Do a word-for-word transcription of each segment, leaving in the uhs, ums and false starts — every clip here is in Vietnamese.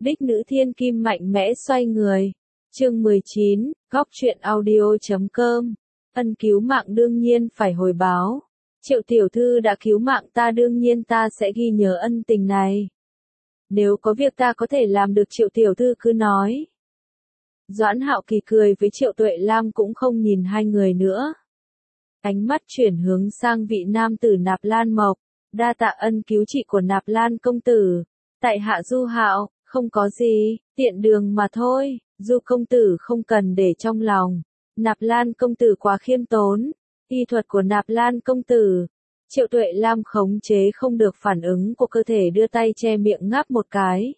Bích nữ thiên kim mạnh mẽ xoay người. Chương mười chín, góc truyện audio chấm com. Ân cứu mạng đương nhiên phải hồi báo. Triệu tiểu thư đã cứu mạng ta, đương nhiên ta sẽ ghi nhớ ân tình này. Nếu có việc ta có thể làm được, Triệu tiểu thư cứ nói. Doãn Hạo Kỳ cười với Triệu Tuệ Lam, cũng không nhìn hai người nữa. Ánh mắt chuyển hướng sang vị nam tử Nạp Lan Mộc. Đa tạ ân cứu trị của Nạp Lan công tử. Tại hạ Du Hạo, không có gì, tiện đường mà thôi, Du công tử không cần để trong lòng. Nạp Lan công tử quá khiêm tốn. Y thuật của Nạp Lan công tử. Triệu Tuệ Lam khống chế không được phản ứng của cơ thể, đưa tay che miệng ngáp một cái.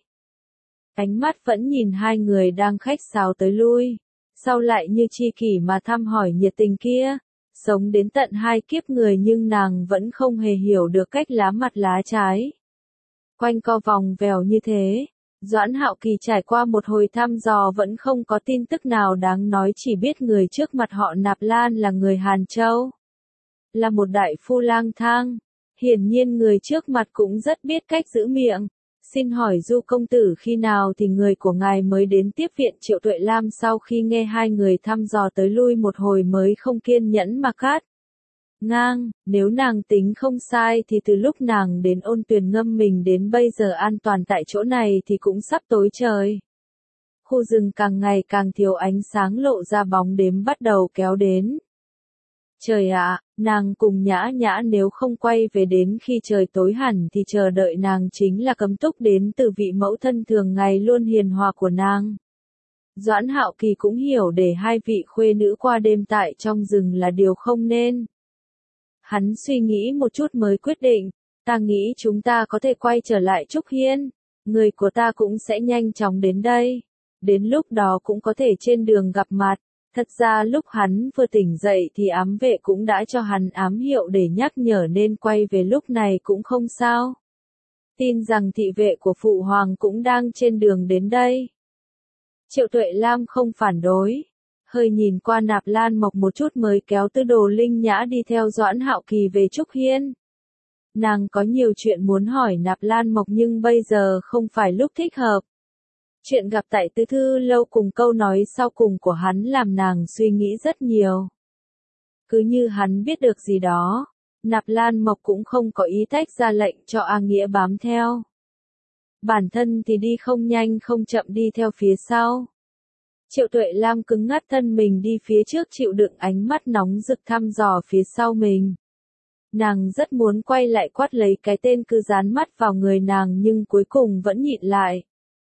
Ánh mắt vẫn nhìn hai người đang khách sáo tới lui. Sau lại như tri kỷ mà thăm hỏi nhiệt tình kia. Sống đến tận hai kiếp người nhưng nàng vẫn không hề hiểu được cách lá mặt lá trái. Quanh co vòng vèo như thế. Doãn Hạo Kỳ trải qua một hồi thăm dò vẫn không có tin tức nào đáng nói, chỉ biết người trước mặt họ Nạp Lan là người Hàn Châu. Là một đại phu lang thang. Hiển nhiên người trước mặt cũng rất biết cách giữ miệng. Xin hỏi Du công tử khi nào thì người của ngài mới đến tiếp viện? Triệu Tuệ Lam sau khi nghe hai người thăm dò tới lui một hồi mới không kiên nhẫn mà cắt ngang, nếu nàng tính không sai thì từ lúc nàng đến Ôn Tuyền ngâm mình đến bây giờ an toàn tại chỗ này thì cũng sắp tối trời. Khu rừng càng ngày càng thiếu ánh sáng, lộ ra bóng đêm bắt đầu kéo đến. Trời ạ, nàng cùng Nhã Nhã nếu không quay về đến khi trời tối hẳn thì chờ đợi nàng chính là cấm túc đến từ vị mẫu thân thường ngày luôn hiền hòa của nàng. Doãn Hạo Kỳ cũng hiểu để hai vị khuê nữ qua đêm tại trong rừng là điều không nên. Hắn suy nghĩ một chút mới quyết định, ta nghĩ chúng ta có thể quay trở lại Trúc Hiên, người của ta cũng sẽ nhanh chóng đến đây. Đến lúc đó cũng có thể trên đường gặp mặt. Thật ra lúc hắn vừa tỉnh dậy thì ám vệ cũng đã cho hắn ám hiệu để nhắc nhở nên quay về lúc này cũng không sao. Tin rằng thị vệ của Phụ Hoàng cũng đang trên đường đến đây. Triệu Tuệ Lam không phản đối. Hơi nhìn qua Nạp Lan Mộc một chút mới kéo Tư Đồ Linh Nhã đi theo Doãn Hạo Kỳ về Trúc Hiên. Nàng có nhiều chuyện muốn hỏi Nạp Lan Mộc nhưng bây giờ không phải lúc thích hợp. Chuyện gặp tại Tư Thư Lâu cùng câu nói sau cùng của hắn làm nàng suy nghĩ rất nhiều. Cứ như hắn biết được gì đó, Nạp Lan Mộc cũng không có ý tách ra lệnh cho A Nghĩa bám theo. Bản thân thì đi không nhanh không chậm đi theo phía sau. Triệu Tuệ Lam cứng ngắt thân mình đi phía trước, chịu đựng ánh mắt nóng rực thăm dò phía sau mình. Nàng rất muốn quay lại quát lấy cái tên cứ dán mắt vào người nàng nhưng cuối cùng vẫn nhịn lại.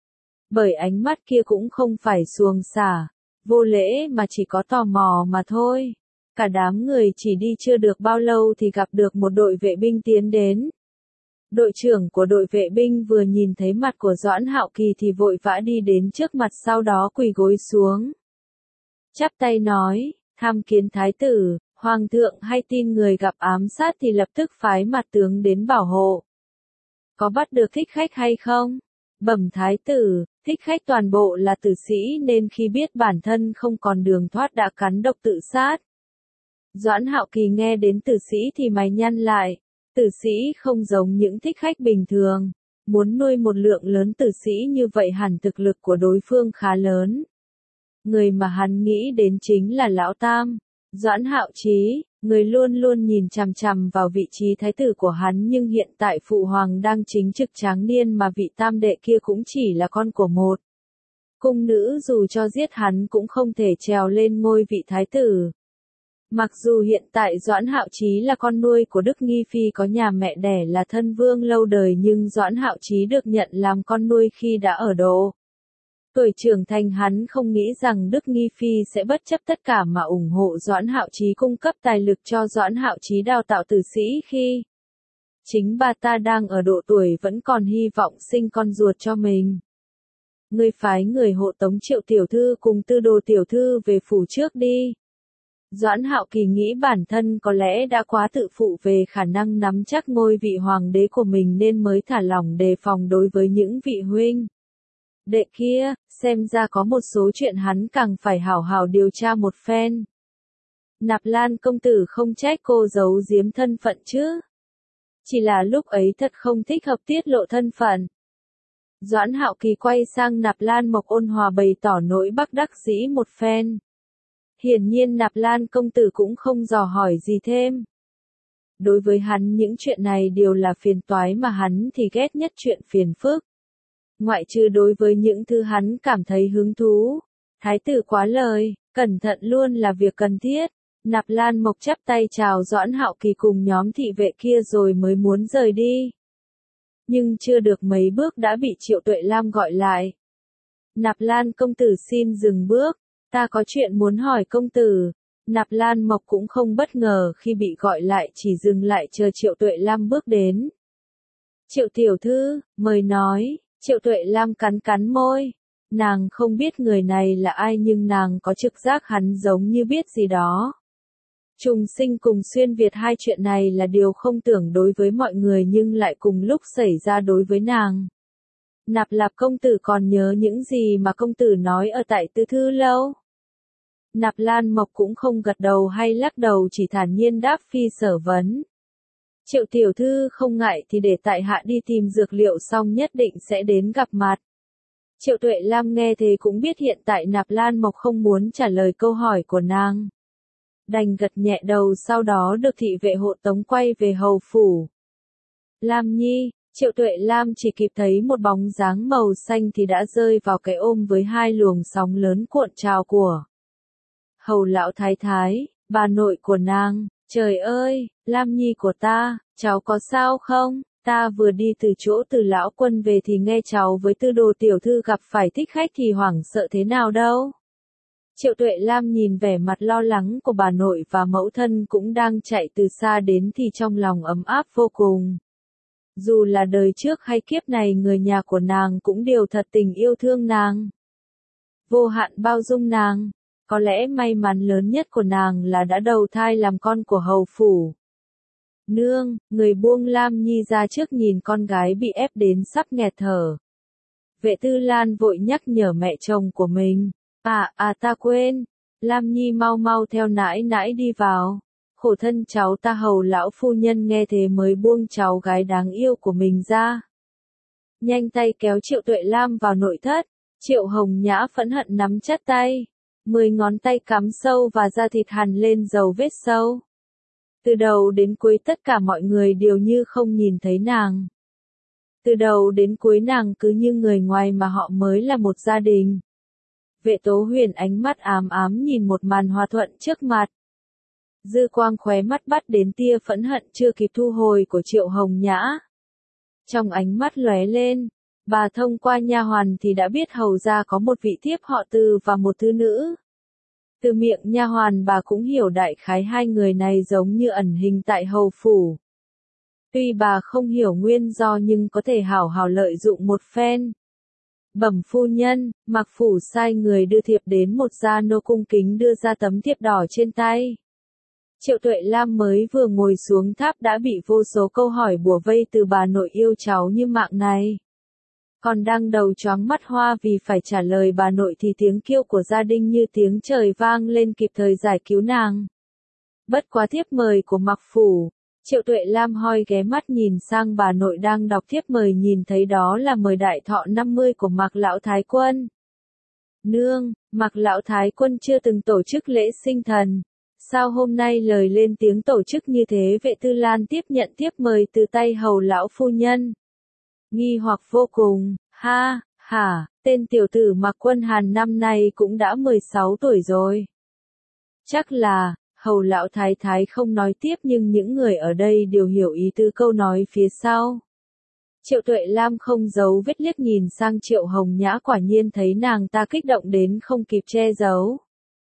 Bởi ánh mắt kia cũng không phải xuồng xả, vô lễ mà chỉ có tò mò mà thôi. Cả đám người chỉ đi chưa được bao lâu thì gặp được một đội vệ binh tiến đến. Đội trưởng của đội vệ binh vừa nhìn thấy mặt của Doãn Hạo Kỳ thì vội vã đi đến trước mặt, sau đó quỳ gối xuống. Chắp tay nói, tham kiến thái tử, hoàng thượng hay tin người gặp ám sát thì lập tức phái mặt tướng đến bảo hộ. Có bắt được thích khách hay không? Bẩm thái tử, thích khách toàn bộ là tử sĩ nên khi biết bản thân không còn đường thoát đã cắn độc tự sát. Doãn Hạo Kỳ nghe đến tử sĩ thì mày nhăn lại. Tử sĩ không giống những thích khách bình thường. Muốn nuôi một lượng lớn tử sĩ như vậy hẳn thực lực của đối phương khá lớn. Người mà hắn nghĩ đến chính là Lão Tam, Doãn Hạo Chí. Người luôn luôn nhìn chằm chằm vào vị trí thái tử của hắn nhưng hiện tại Phụ Hoàng đang chính trực tráng niên mà vị tam đệ kia cũng chỉ là con của một cung nữ, dù cho giết hắn cũng không thể trèo lên ngôi vị thái tử. Mặc dù hiện tại Doãn Hạo Chí là con nuôi của Đức Nghi Phi có nhà mẹ đẻ là thân vương lâu đời nhưng Doãn Hạo Chí được nhận làm con nuôi khi đã ở độ tuổi trưởng thành. Hắn không nghĩ rằng Đức Nghi Phi sẽ bất chấp tất cả mà ủng hộ Doãn Hạo Chí cung cấp tài lực cho Doãn Hạo Chí đào tạo tử sĩ khi chính bà ta đang ở độ tuổi vẫn còn hy vọng sinh con ruột cho mình. Ngươi phái người hộ tống Triệu tiểu thư cùng Tư Đồ tiểu thư về phủ trước đi. Doãn Hạo Kỳ nghĩ bản thân có lẽ đã quá tự phụ về khả năng nắm chắc ngôi vị hoàng đế của mình nên mới thả lỏng đề phòng đối với những vị huynh đệ kia, xem ra có một số chuyện hắn càng phải hảo hảo điều tra một phen. Nạp Lan công tử không trách cô giấu giếm thân phận chứ? Chỉ là lúc ấy thật không thích hợp tiết lộ thân phận. Doãn Hạo Kỳ quay sang Nạp Lan Mộc ôn hòa bày tỏ nỗi bất đắc dĩ một phen. Hiển nhiên Nạp Lan công tử cũng không dò hỏi gì thêm. Đối với hắn những chuyện này đều là phiền toái mà hắn thì ghét nhất chuyện phiền phức. Ngoại trừ đối với những thứ hắn cảm thấy hứng thú. Thái tử quá lời, cẩn thận luôn là việc cần thiết. Nạp Lan Mộc chắp tay chào Doãn Hạo Kỳ cùng nhóm thị vệ kia rồi mới muốn rời đi. Nhưng chưa được mấy bước đã bị Triệu Tuệ Lam gọi lại. Nạp Lan công tử xin dừng bước, ta có chuyện muốn hỏi công tử. Nạp Lan Mộc cũng không bất ngờ khi bị gọi lại, chỉ dừng lại chờ Triệu Tuệ Lam bước đến. Triệu tiểu thư, mời nói. Triệu Tuệ Lam cắn cắn môi. Nàng không biết người này là ai nhưng nàng có trực giác hắn giống như biết gì đó. Trùng sinh cùng xuyên Việt hai chuyện này là điều không tưởng đối với mọi người nhưng lại cùng lúc xảy ra đối với nàng. Nạp Lạp công tử còn nhớ những gì mà công tử nói ở tại Tư Thư Lâu? Nạp Lan Mộc cũng không gật đầu hay lắc đầu, chỉ thản nhiên đáp phi sở vấn. Triệu tiểu thư không ngại thì để tại hạ đi tìm dược liệu xong nhất định sẽ đến gặp mặt. Triệu Tuệ Lam nghe thế cũng biết hiện tại Nạp Lan Mộc không muốn trả lời câu hỏi của nàng. Đành gật nhẹ đầu, sau đó được thị vệ hộ tống quay về hầu phủ. Lam Nhi, Triệu Tuệ Lam chỉ kịp thấy một bóng dáng màu xanh thì đã rơi vào cái ôm với hai luồng sóng lớn cuộn trào của hầu lão thái thái, bà nội của nàng. Trời ơi, Lam Nhi của ta, cháu có sao không? Ta vừa đi từ chỗ Từ lão quân về thì nghe cháu với Tư đồ tiểu thư gặp phải thích khách thì hoảng sợ thế nào đâu. Triệu Tuệ Lam nhìn vẻ mặt lo lắng của bà nội và mẫu thân cũng đang chạy từ xa đến thì trong lòng ấm áp vô cùng. Dù là đời trước hay kiếp này người nhà của nàng cũng đều thật tình yêu thương nàng. Vô hạn bao dung nàng. Có lẽ may mắn lớn nhất của nàng là đã đầu thai làm con của hầu phủ. Nương, người buông Lam Nhi ra trước nhìn con gái bị ép đến sắp nghẹt thở. Vệ Tư Lan vội nhắc nhở mẹ chồng của mình. À, à ta quên. Lam Nhi mau mau theo nãi nãi đi vào. Khổ thân cháu ta. Hầu lão phu nhân nghe thế mới buông cháu gái đáng yêu của mình ra. Nhanh tay kéo Triệu Tuệ Lam vào nội thất. Triệu Hồng Nhã phẫn hận nắm chặt tay. Mười ngón tay cắm sâu và da thịt hằn lên dấu vết sâu. Từ đầu đến cuối tất cả mọi người đều như không nhìn thấy nàng. Từ đầu đến cuối nàng cứ như người ngoài mà họ mới là một gia đình. Vệ Tố Huyền ánh mắt ám ám nhìn một màn hòa thuận trước mặt. Dư quang khóe mắt bắt đến tia phẫn hận chưa kịp thu hồi của Triệu Hồng Nhã. Trong ánh mắt lóe lên, bà thông qua nha hoàn thì đã biết hầu gia có một vị thiếp họ Từ và một thư nữ. Từ miệng nha hoàn bà cũng hiểu đại khái hai người này giống như ẩn hình tại hầu phủ. Tuy bà không hiểu nguyên do nhưng có thể hảo hảo lợi dụng một phen. Bẩm phu nhân, Mạc phủ sai người đưa thiệp đến một gia nô cung kính đưa ra tấm thiệp đỏ trên tay. Triệu Tuệ Lam mới vừa ngồi xuống tháp đã bị vô số câu hỏi bủa vây từ bà nội yêu cháu như mạng này. Còn đang đầu choáng mắt hoa vì phải trả lời bà nội thì tiếng kêu của gia đình như tiếng trời vang lên kịp thời giải cứu nàng. Bất quá thiếp mời của Mạc phủ. Triệu Tuệ Lam hoi ghé mắt nhìn sang bà nội đang đọc thiếp mời, nhìn thấy đó là mời đại thọ năm mươi của Mạc lão thái quân. Nương, Mạc lão thái quân chưa từng tổ chức lễ sinh thần. Sao hôm nay lời lên tiếng tổ chức như thế? Vệ Tư Lan tiếp nhận thiếp mời từ tay hầu lão phu nhân. Nghi hoặc vô cùng. Ha, hả, tên tiểu tử Mạc Quân Hàn năm nay cũng đã mười sáu tuổi rồi. Chắc là, hầu lão thái thái không nói tiếp nhưng những người ở đây đều hiểu ý tứ câu nói phía sau. Triệu Tuệ Lam không giấu vết liếc nhìn sang Triệu Hồng Nhã, quả nhiên thấy nàng ta kích động đến không kịp che giấu.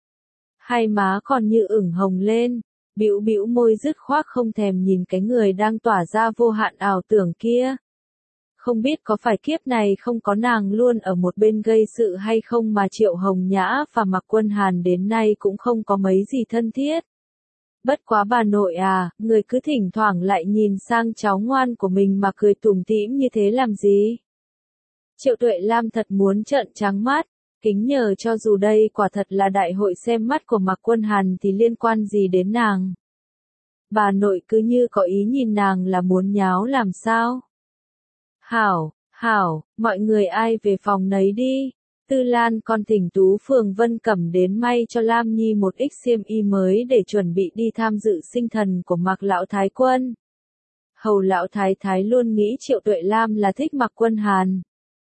Hai má còn như ửng hồng lên, bĩu bĩu môi dứt khoát không thèm nhìn cái người đang tỏa ra vô hạn ảo tưởng kia. Không biết có phải kiếp này không có nàng luôn ở một bên gây sự hay không mà Triệu Hồng Nhã và Mạc Quân Hàn đến nay cũng không có mấy gì thân thiết. Bất quá bà nội à, người cứ thỉnh thoảng lại nhìn sang cháu ngoan của mình mà cười tủm tỉm như thế làm gì? Triệu Tuệ Lam thật muốn trợn trắng mắt, kính nhờ cho dù đây quả thật là đại hội xem mắt của Mạc Quân Hàn thì liên quan gì đến nàng? Bà nội cứ như có ý nhìn nàng là muốn nháo làm sao? Hảo, Hảo, mọi người ai về phòng nấy đi. Tư Lan còn thỉnh Tú Phường Vân Cẩm đến may cho Lam Nhi một ít xiêm y mới để chuẩn bị đi tham dự sinh thần của Mạc Lão Thái Quân. Hầu Lão Thái Thái luôn nghĩ Triệu Tuệ Lam là thích Mạc Quân Hàn.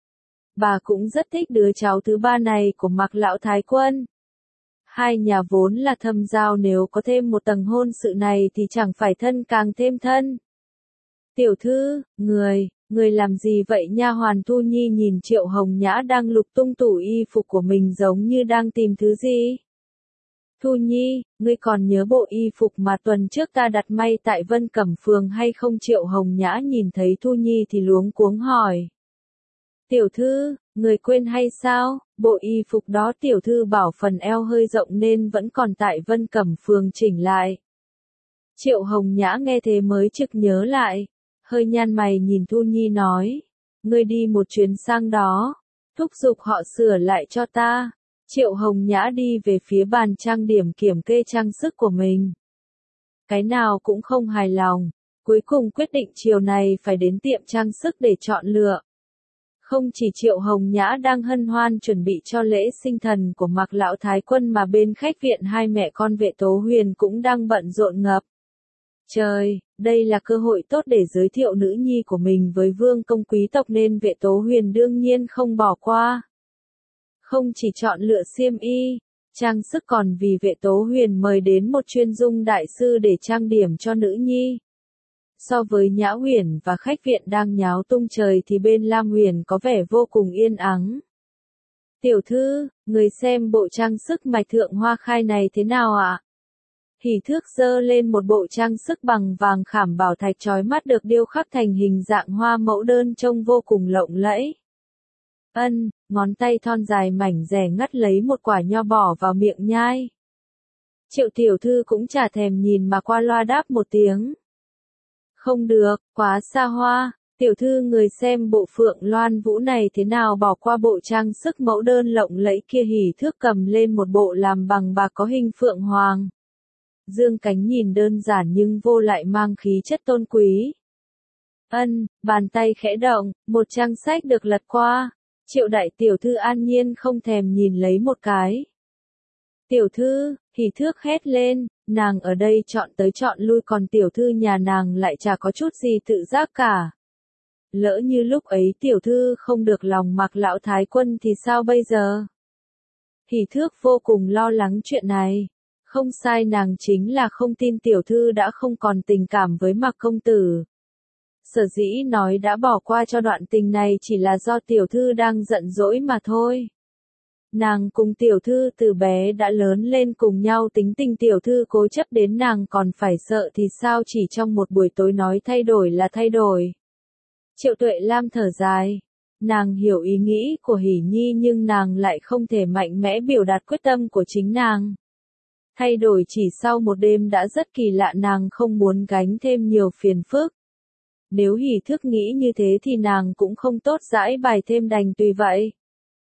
Bà cũng rất thích đứa cháu thứ ba này của Mạc Lão Thái Quân. Hai nhà vốn là thâm giao, nếu có thêm một tầng hôn sự này thì chẳng phải thân càng thêm thân. Tiểu thư, người, người làm gì vậy? Nha hoàn Thu Nhi nhìn Triệu Hồng Nhã đang lục tung tủ y phục của mình giống như đang tìm thứ gì. Thu Nhi, ngươi còn nhớ bộ y phục mà tuần trước ta đặt may tại Vân Cẩm Phường hay không? Triệu Hồng Nhã nhìn thấy Thu Nhi thì luống cuống hỏi. Tiểu thư, người quên hay sao? Bộ y phục đó tiểu thư bảo phần eo hơi rộng nên vẫn còn tại Vân Cẩm Phường chỉnh lại. Triệu Hồng Nhã nghe thế mới trực nhớ lại, hơi nhăn mày nhìn Thu Nhi nói, ngươi đi một chuyến sang đó, thúc giục họ sửa lại cho ta. Triệu Hồng Nhã đi về phía bàn trang điểm kiểm kê trang sức của mình. Cái nào cũng không hài lòng, cuối cùng quyết định chiều này phải đến tiệm trang sức để chọn lựa. Không chỉ Triệu Hồng Nhã đang hân hoan chuẩn bị cho lễ sinh thần của Mạc Lão Thái Quân mà bên khách viện hai mẹ con Vệ Tố Huyền cũng đang bận rộn ngập. Trời, đây là cơ hội tốt để giới thiệu nữ nhi của mình với vương công quý tộc nên Vệ Tố Huyền đương nhiên không bỏ qua. Không chỉ chọn lựa xiêm y, trang sức còn vì Vệ Tố Huyền mời đến một chuyên dung đại sư để trang điểm cho nữ nhi. So với Nhã Huyền và khách viện đang nháo tung trời thì bên Lam Huyền có vẻ vô cùng yên ắng. Tiểu thư, người xem bộ trang sức mạch thượng hoa khai này thế nào ạ? Hỉ Thước giơ lên một bộ trang sức bằng vàng khảm bảo thạch chói mắt được điêu khắc thành hình dạng hoa mẫu đơn trông vô cùng lộng lẫy. Ân, ngón tay thon dài mảnh dẻ ngắt lấy một quả nho bỏ vào miệng nhai. Triệu tiểu thư cũng chả thèm nhìn mà qua loa đáp một tiếng. Không được, quá xa hoa, tiểu thư người xem bộ Phượng Loan Vũ này thế nào, bỏ qua bộ trang sức mẫu đơn lộng lẫy kia. Hỉ Thước cầm lên một bộ làm bằng bạc có hình phượng hoàng. Dương cánh nhìn đơn giản nhưng vô lại mang khí chất tôn quý. Ân, bàn tay khẽ động, một trang sách được lật qua. Triệu đại tiểu thư an nhiên không thèm nhìn lấy một cái. Tiểu thư, Hỉ Thước hét lên, nàng ở đây chọn tới chọn lui còn tiểu thư nhà nàng lại chả có chút gì tự giác cả. Lỡ như lúc ấy tiểu thư không được lòng Mạc Lão Thái Quân thì sao bây giờ? Hỉ Thước vô cùng lo lắng chuyện này. Không sai, nàng chính là không tin tiểu thư đã không còn tình cảm với Mạc công tử. Sở dĩ nói đã bỏ qua cho đoạn tình này chỉ là do tiểu thư đang giận dỗi mà thôi. Nàng cùng tiểu thư từ bé đã lớn lên cùng nhau, tính tình tiểu thư cố chấp đến nàng còn phải sợ thì sao, chỉ trong một buổi tối nói thay đổi là thay đổi. Triệu Tuệ Lam thở dài. Nàng hiểu ý nghĩ của Hỉ Nhi nhưng nàng lại không thể mạnh mẽ biểu đạt quyết tâm của chính nàng. Thay đổi chỉ sau một đêm đã rất kỳ lạ, nàng không muốn gánh thêm nhiều phiền phức. Nếu Hỉ Thước nghĩ như thế thì nàng cũng không tốt giãi bài thêm, đành tùy vậy.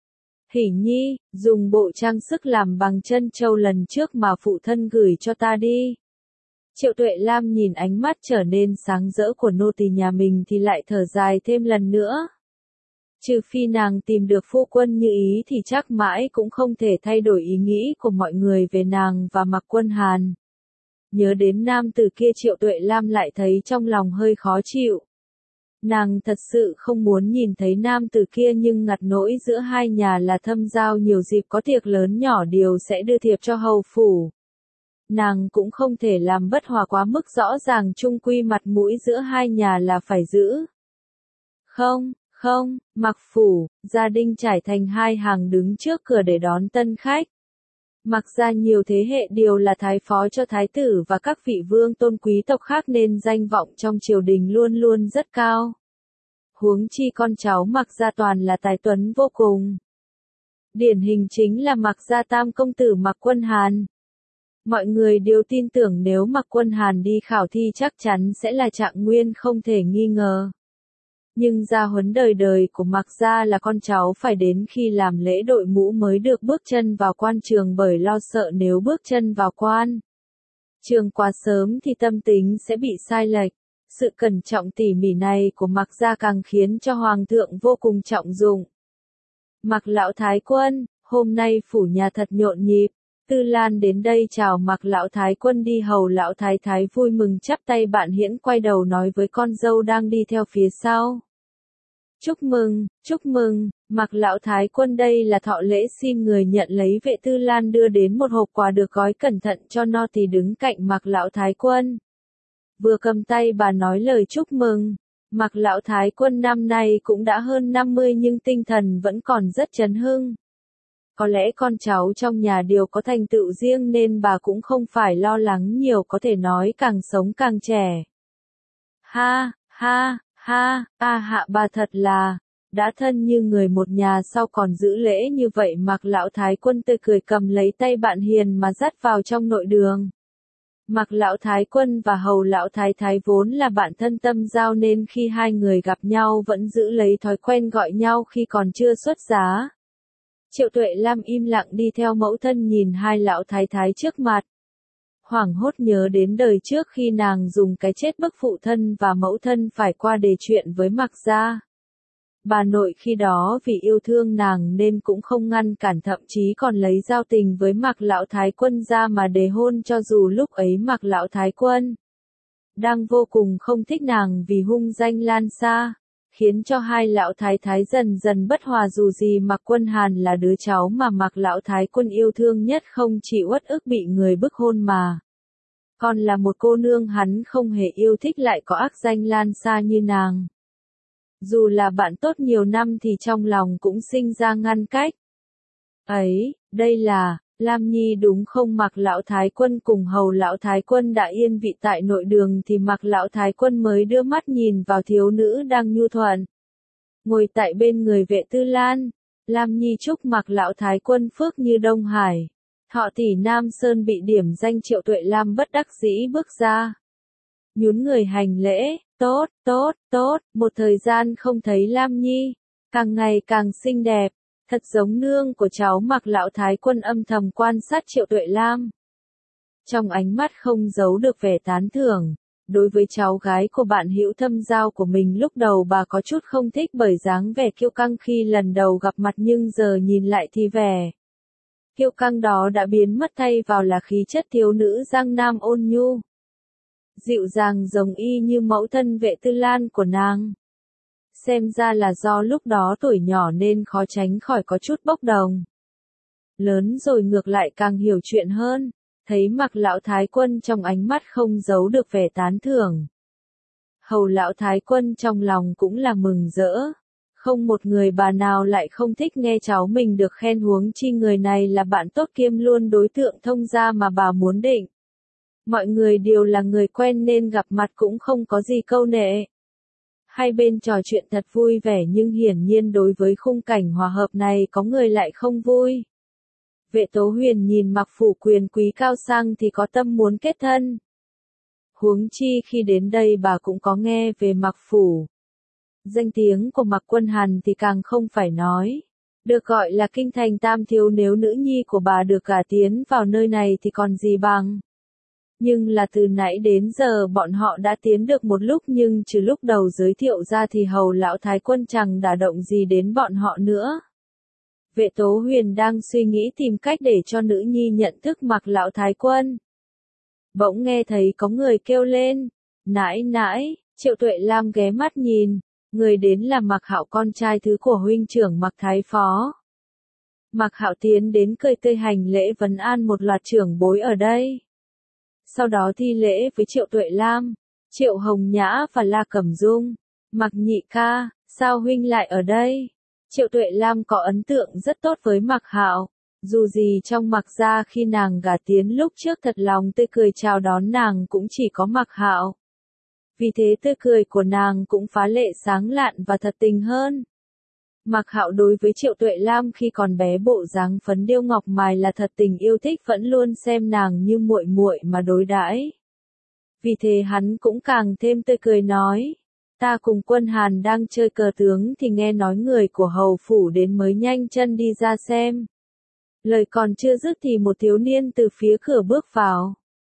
Hỉ Nhi, dùng bộ trang sức làm bằng chân châu lần trước mà phụ thân gửi cho ta đi. Triệu Tuệ Lam nhìn ánh mắt trở nên sáng rỡ của nô tỳ nhà mình thì lại thở dài thêm lần nữa. Trừ phi nàng tìm được phu quân như ý thì chắc mãi cũng không thể thay đổi ý nghĩ của mọi người về nàng và Mạc Quân Hàn. Nhớ đến nam tử kia, Triệu Tuệ Lam lại thấy trong lòng hơi khó chịu. Nàng thật sự không muốn nhìn thấy nam tử kia nhưng ngặt nỗi giữa hai nhà là thâm giao, nhiều dịp có tiệc lớn nhỏ đều sẽ đưa thiệp cho hầu phủ. Nàng cũng không thể làm bất hòa quá mức, rõ ràng chung quy mặt mũi giữa hai nhà là phải giữ. Không, không, Mạc phủ, gia đình trải thành hai hàng đứng trước cửa để đón tân khách. Mặc ra nhiều thế hệ đều là thái phó cho thái tử và các vị vương tôn quý tộc khác nên danh vọng trong triều đình luôn luôn rất cao. Huống chi con cháu Mạc gia toàn là tài tuấn vô cùng. Điển hình chính là Mạc gia tam công tử Mạc Quân Hàn. Mọi người đều tin tưởng nếu Mạc Quân Hàn đi khảo thi chắc chắn sẽ là trạng nguyên không thể nghi ngờ. Nhưng gia huấn đời đời của Mạc gia là con cháu phải đến khi làm lễ đội mũ mới được bước chân vào quan trường, bởi lo sợ nếu bước chân vào quan trường quá sớm thì tâm tính sẽ bị sai lệch. Sự cẩn trọng tỉ mỉ này của Mạc gia càng khiến cho Hoàng thượng vô cùng trọng dụng. Mạc lão thái quân, hôm nay phủ nhà thật nhộn nhịp. Tư Lan đến đây chào Mạc lão thái quân đi hầu lão thái thái vui mừng chắp tay bạn hiễn quay đầu nói với con dâu đang đi theo phía sau. Chúc mừng, chúc mừng, Mạc lão thái quân đây là thọ lễ xin người nhận lấy. Vệ Tư Lan đưa đến một hộp quà được gói cẩn thận cho no thì đứng cạnh Mạc lão thái quân. Vừa cầm tay bà nói lời chúc mừng. Mạc lão thái quân năm nay cũng đã hơn năm mươi nhưng tinh thần vẫn còn rất chấn hưng. Có lẽ con cháu trong nhà đều có thành tựu riêng nên bà cũng không phải lo lắng nhiều, có thể nói càng sống càng trẻ. Ha, ha, ha, a hạ bà thật là, đã thân như người một nhà sao còn giữ lễ như vậy. Mạc lão thái quân tươi cười cầm lấy tay bạn hiền mà dắt vào trong nội đường. Mạc lão thái quân và hầu lão thái thái vốn là bạn thân tâm giao nên khi hai người gặp nhau vẫn giữ lấy thói quen gọi nhau khi còn chưa xuất giá. Triệu Tuệ Lam im lặng đi theo mẫu thân nhìn hai lão thái thái trước mặt. Hoảng hốt nhớ đến đời trước khi nàng dùng cái chết bức phụ thân và mẫu thân phải qua đề chuyện với Mạc gia. Bà nội khi đó vì yêu thương nàng nên cũng không ngăn cản, thậm chí còn lấy giao tình với Mạc lão thái quân ra mà đề hôn, cho dù lúc ấy Mạc lão thái quân đang vô cùng không thích nàng vì hung danh lan xa, khiến cho hai lão thái thái dần dần bất hòa. Dù gì Mạc Quân Hàn là đứa cháu mà Mạc lão thái quân yêu thương nhất, không chỉ uất ức bị người bức hôn mà còn là một cô nương hắn không hề yêu thích lại có ác danh lan xa như nàng. Dù là bạn tốt nhiều năm thì trong lòng cũng sinh ra ngăn cách. Ấy, đây là, Lam Nhi đúng không? Mạc lão thái quân cùng hầu lão thái quân đã yên vị tại nội đường thì Mạc lão thái quân mới đưa mắt nhìn vào thiếu nữ đang nhu thuận ngồi tại bên người Vệ Tư Lan. Lam Nhi chúc Mạc lão thái quân phước như Đông Hải, thọ tỷ Nam Sơn. Bị điểm danh Triệu Tuệ Lam bất đắc dĩ bước ra, nhún người hành lễ. Tốt, tốt, tốt, một thời gian không thấy Lam Nhi, càng ngày càng xinh đẹp, thật giống nương của cháu. Mạc lão thái quân âm thầm quan sát Triệu Tuệ Lam. Trong ánh mắt không giấu được vẻ tán thưởng. Đối với cháu gái của bạn hữu thâm giao của mình lúc đầu bà có chút không thích bởi dáng vẻ kiêu căng khi lần đầu gặp mặt, nhưng giờ nhìn lại thì vẻ kiêu căng đó đã biến mất thay vào là khí chất thiếu nữ giang nam ôn nhu, dịu dàng giống y như mẫu thân Vệ Tư Lan của nàng. Xem ra là do lúc đó tuổi nhỏ nên khó tránh khỏi có chút bốc đồng. Lớn rồi ngược lại càng hiểu chuyện hơn, thấy Mạc lão thái quân trong ánh mắt không giấu được vẻ tán thưởng. Hầu lão thái quân trong lòng cũng là mừng rỡ. Không một người bà nào lại không thích nghe cháu mình được khen, huống chi người này là bạn tốt kiêm luôn đối tượng thông gia mà bà muốn định. Mọi người đều là người quen nên gặp mặt cũng không có gì câu nệ. Hai bên trò chuyện thật vui vẻ, nhưng hiển nhiên đối với khung cảnh hòa hợp này có người lại không vui. Vệ Tố Huyền nhìn Mạc phủ quyền quý cao sang thì có tâm muốn kết thân. Huống chi khi đến đây bà cũng có nghe về Mạc phủ. Danh tiếng của Mạc Quân Hàn thì càng không phải nói. Được gọi là kinh thành tam thiếu, nếu nữ nhi của bà được gả tiến vào nơi này thì còn gì bằng. Nhưng là từ nãy đến giờ bọn họ đã tiến được một lúc, nhưng trừ lúc đầu giới thiệu ra thì hầu lão thái quân chẳng đả động gì đến bọn họ nữa. Vệ Tố Huyền đang suy nghĩ tìm cách để cho nữ nhi nhận thức Mạc lão thái quân. Bỗng nghe thấy có người kêu lên, nãi nãi. Triệu Tuệ Lam ghé mắt nhìn, người đến là Mạc Hạo, con trai thứ của huynh trưởng Mạc Thái Phó. Mạc Hạo tiến đến cười tươi hành lễ vấn an một loạt trưởng bối ở đây. Sau đó thi lễ với Triệu Tuệ Lam, Triệu Hồng Nhã và La Cẩm Dung. Mạc nhị ca, sao huynh lại ở đây? Triệu Tuệ Lam có ấn tượng rất tốt với Mạc Hạo. Dù gì trong Mạc gia khi nàng gả tiến lúc trước thật lòng tươi cười chào đón nàng cũng chỉ có Mạc Hạo. Vì thế tươi cười của nàng cũng phá lệ sáng lạn và thật tình hơn. Mạc Hạo đối với Triệu Tuệ Lam khi còn bé bộ dáng phấn điêu ngọc mài là thật tình yêu thích, vẫn luôn xem nàng như muội muội mà đối đãi. Vì thế hắn cũng càng thêm tươi cười nói, ta cùng Quân Hàn đang chơi cờ tướng thì nghe nói người của hầu phủ đến mới nhanh chân đi ra xem. Lời còn chưa dứt thì một thiếu niên từ phía cửa bước vào.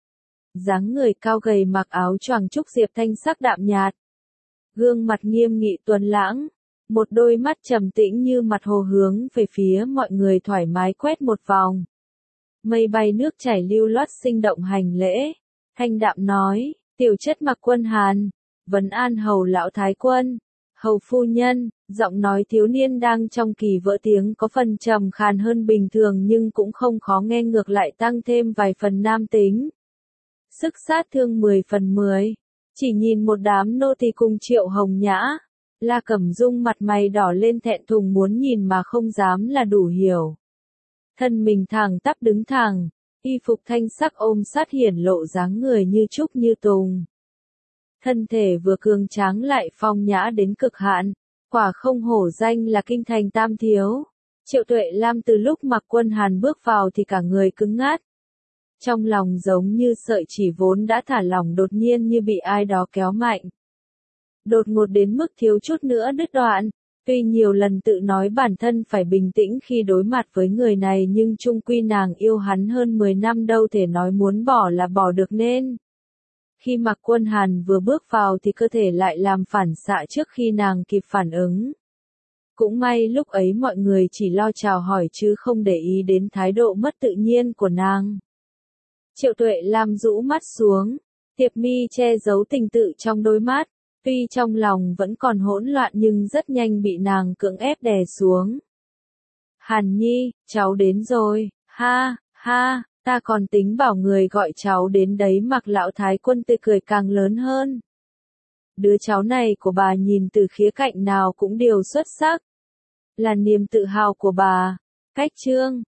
dáng người cao gầy mặc áo choàng trúc diệp thanh sắc đạm nhạt. Gương mặt nghiêm nghị tuấn lãng, một đôi mắt trầm tĩnh như mặt hồ hướng về phía mọi người thoải mái quét một vòng. Mây bay nước chảy lưu loát sinh động hành lễ, thanh đạm nói, tiểu chất Mạc Quân Hàn, vấn an hầu lão thái quân, hầu phu nhân, giọng nói thiếu niên đang trong kỳ vỡ tiếng có phần trầm khàn hơn bình thường nhưng cũng không khó nghe, ngược lại tăng thêm vài phần nam tính. Sức sát thương mười phần mười, chỉ nhìn một đám nô tỳ cùng Triệu Hồng Nhã, La Cẩm Dung mặt mày đỏ lên thẹn thùng muốn nhìn mà không dám là đủ hiểu. Thân mình thẳng tắp đứng thẳng, y phục thanh sắc ôm sát hiển lộ dáng người như trúc như tùng. Thân thể vừa cường tráng lại phong nhã đến cực hạn, quả không hổ danh là kinh thành tam thiếu. Triệu Tuệ Lam từ lúc Mạc Quân Hàn bước vào thì cả người cứng ngát. Trong lòng giống như sợi chỉ vốn đã thả lỏng đột nhiên như bị ai đó kéo mạnh. Đột ngột đến mức thiếu chút nữa đứt đoạn. Tuy nhiều lần tự nói bản thân phải bình tĩnh khi đối mặt với người này nhưng chung quy nàng yêu hắn hơn mười năm đâu thể nói muốn bỏ là bỏ được nên. Khi Mạc Quân Hàn vừa bước vào thì cơ thể lại làm phản xạ trước khi nàng kịp phản ứng. Cũng may lúc ấy mọi người chỉ lo chào hỏi chứ không để ý đến thái độ mất tự nhiên của nàng. Triệu Tuệ Lam rũ mắt xuống, Tiệp Mi che giấu tình tự trong đôi mắt. Tuy trong lòng vẫn còn hỗn loạn nhưng rất nhanh bị nàng cưỡng ép đè xuống. Hàn Nhi, cháu đến rồi, ha, ha, ta còn tính bảo người gọi cháu đến đấy. Mạc lão thái quân tươi cười càng lớn hơn. Đứa cháu này của bà nhìn từ khía cạnh nào cũng đều xuất sắc. Là niềm tự hào của bà. Cách chương